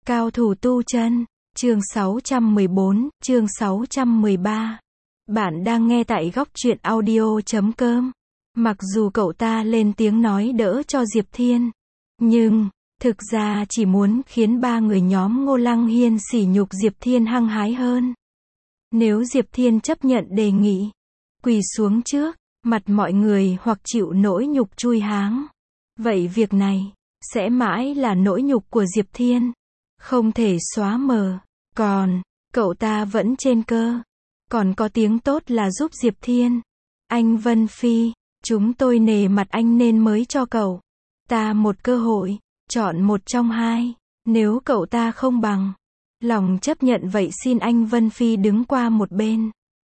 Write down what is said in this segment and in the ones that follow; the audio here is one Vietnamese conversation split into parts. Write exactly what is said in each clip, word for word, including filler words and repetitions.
Cao thủ tu chân, chương sáu trăm mười bốn, chương sáu trăm mười ba. Bạn đang nghe tại góc truyện audio chấm com. Mặc dù cậu ta lên tiếng nói đỡ cho Diệp Thiên, nhưng, thực ra chỉ muốn khiến ba người nhóm Ngô Lăng Hiên sỉ nhục Diệp Thiên hăng hái hơn. Nếu Diệp Thiên chấp nhận đề nghị, quỳ xuống trước, mặt mọi người hoặc chịu nỗi nhục chui háng, vậy việc này, sẽ mãi là nỗi nhục của Diệp Thiên, không thể xóa mờ. Còn, cậu ta vẫn trên cơ. Còn có tiếng tốt là giúp Diệp Thiên. Anh Vân Phi, chúng tôi nể mặt anh nên mới cho cậu ta một cơ hội, chọn một trong hai. Nếu cậu ta không bằng lòng chấp nhận vậy xin anh Vân Phi đứng qua một bên.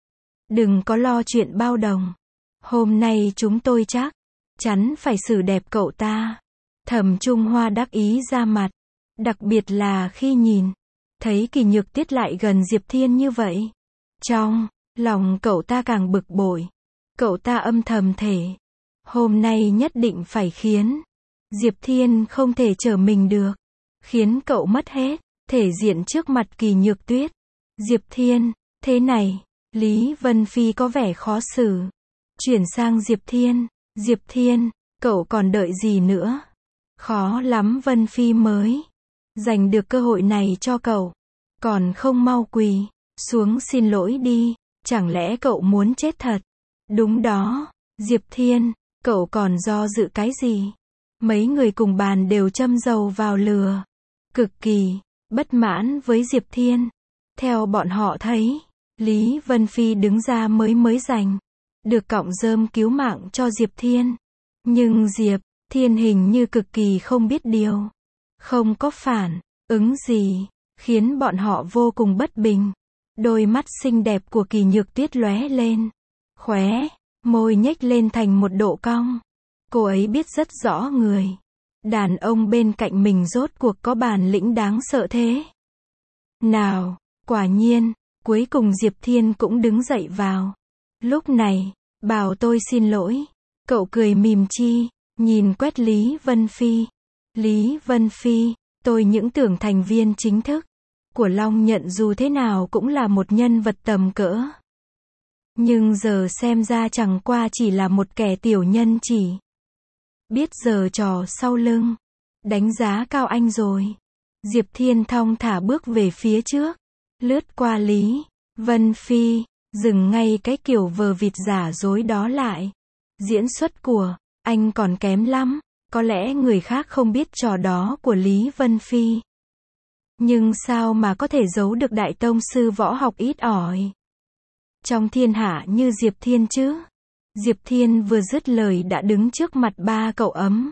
Đừng có lo chuyện bao đồng. Hôm nay chúng tôi chắc chắn phải xử đẹp cậu ta. Thẩm Trung Hoa đắc ý ra mặt. Đặc biệt là khi nhìn thấy Kỳ Nhược Tiết lại gần Diệp Thiên như vậy. Trong lòng cậu ta càng bực bội. Cậu ta âm thầm thể, hôm nay nhất định phải khiến Diệp Thiên không thể trở mình được. Khiến cậu mất hết thể diện trước mặt Kỳ Nhược Tuyết. Diệp Thiên, thế này, Lý Vân Phi có vẻ khó xử. Chuyển sang Diệp Thiên. Diệp Thiên, cậu còn đợi gì nữa? Khó lắm Vân Phi mới giành được cơ hội này cho cậu. Còn không mau quỳ xuống xin lỗi đi. Chẳng lẽ cậu muốn chết thật? Đúng đó, Diệp Thiên, cậu còn do dự cái gì? Mấy người cùng bàn đều châm dầu vào lửa. Cực kỳ bất mãn với Diệp Thiên. Theo bọn họ thấy, Lý Vân Phi đứng ra mới mới giành được cọng rơm cứu mạng cho Diệp Thiên. Nhưng Diệp Thiên hình như cực kỳ không biết điều. Không có phản ứng gì, khiến bọn họ vô cùng bất bình. Đôi mắt xinh đẹp của Kỳ Nhược Tuyết lóe lên. Khóe môi nhếch lên thành một độ cong. Cô ấy biết rất rõ người đàn ông bên cạnh mình rốt cuộc có bản lĩnh đáng sợ thế nào. Quả nhiên, cuối cùng Diệp Thiên cũng đứng dậy vào. Lúc này, bảo tôi xin lỗi. Cậu cười mỉm chi, nhìn quét Lý Vân Phi. Lý Vân Phi, tôi những tưởng thành viên chính thức của Long Nhận dù thế nào cũng là một nhân vật tầm cỡ. Nhưng giờ xem ra chẳng qua chỉ là một kẻ tiểu nhân chỉ biết giở trò sau lưng. Đánh giá cao anh rồi. Diệp Thiên thong thả bước về phía trước, lướt qua Lý Vân Phi, dừng ngay cái kiểu vờ vịt giả dối đó lại. Diễn xuất của anh còn kém lắm. Có lẽ người khác không biết trò đó của Lý Vân Phi. Nhưng sao mà có thể giấu được đại tông sư võ học ít ỏi trong thiên hạ như Diệp Thiên chứ? Diệp Thiên vừa dứt lời đã đứng trước mặt ba cậu ấm.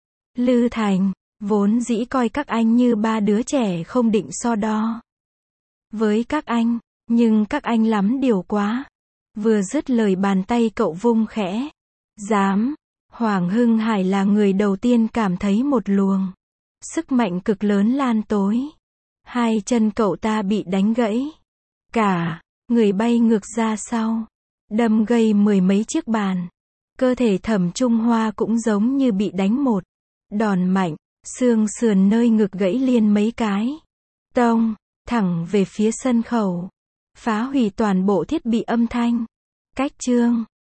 Lư Thành, vốn dĩ coi các anh như ba đứa trẻ không định so đo với các anh, nhưng các anh lắm điều quá. Vừa dứt lời bàn tay cậu vung khẽ. Dám. Hoàng Hưng Hải là người đầu tiên cảm thấy một luồng sức mạnh cực lớn lan tối. Hai chân cậu ta bị đánh gãy. Cả người bay ngược ra sau, đâm gây mười mấy chiếc bàn. Cơ thể Thẩm Trung Hoa cũng giống như bị đánh một đòn mạnh. Xương sườn nơi ngực gãy liền mấy cái. Tông, thẳng về phía sân khấu. Phá hủy toàn bộ thiết bị âm thanh. Cách chương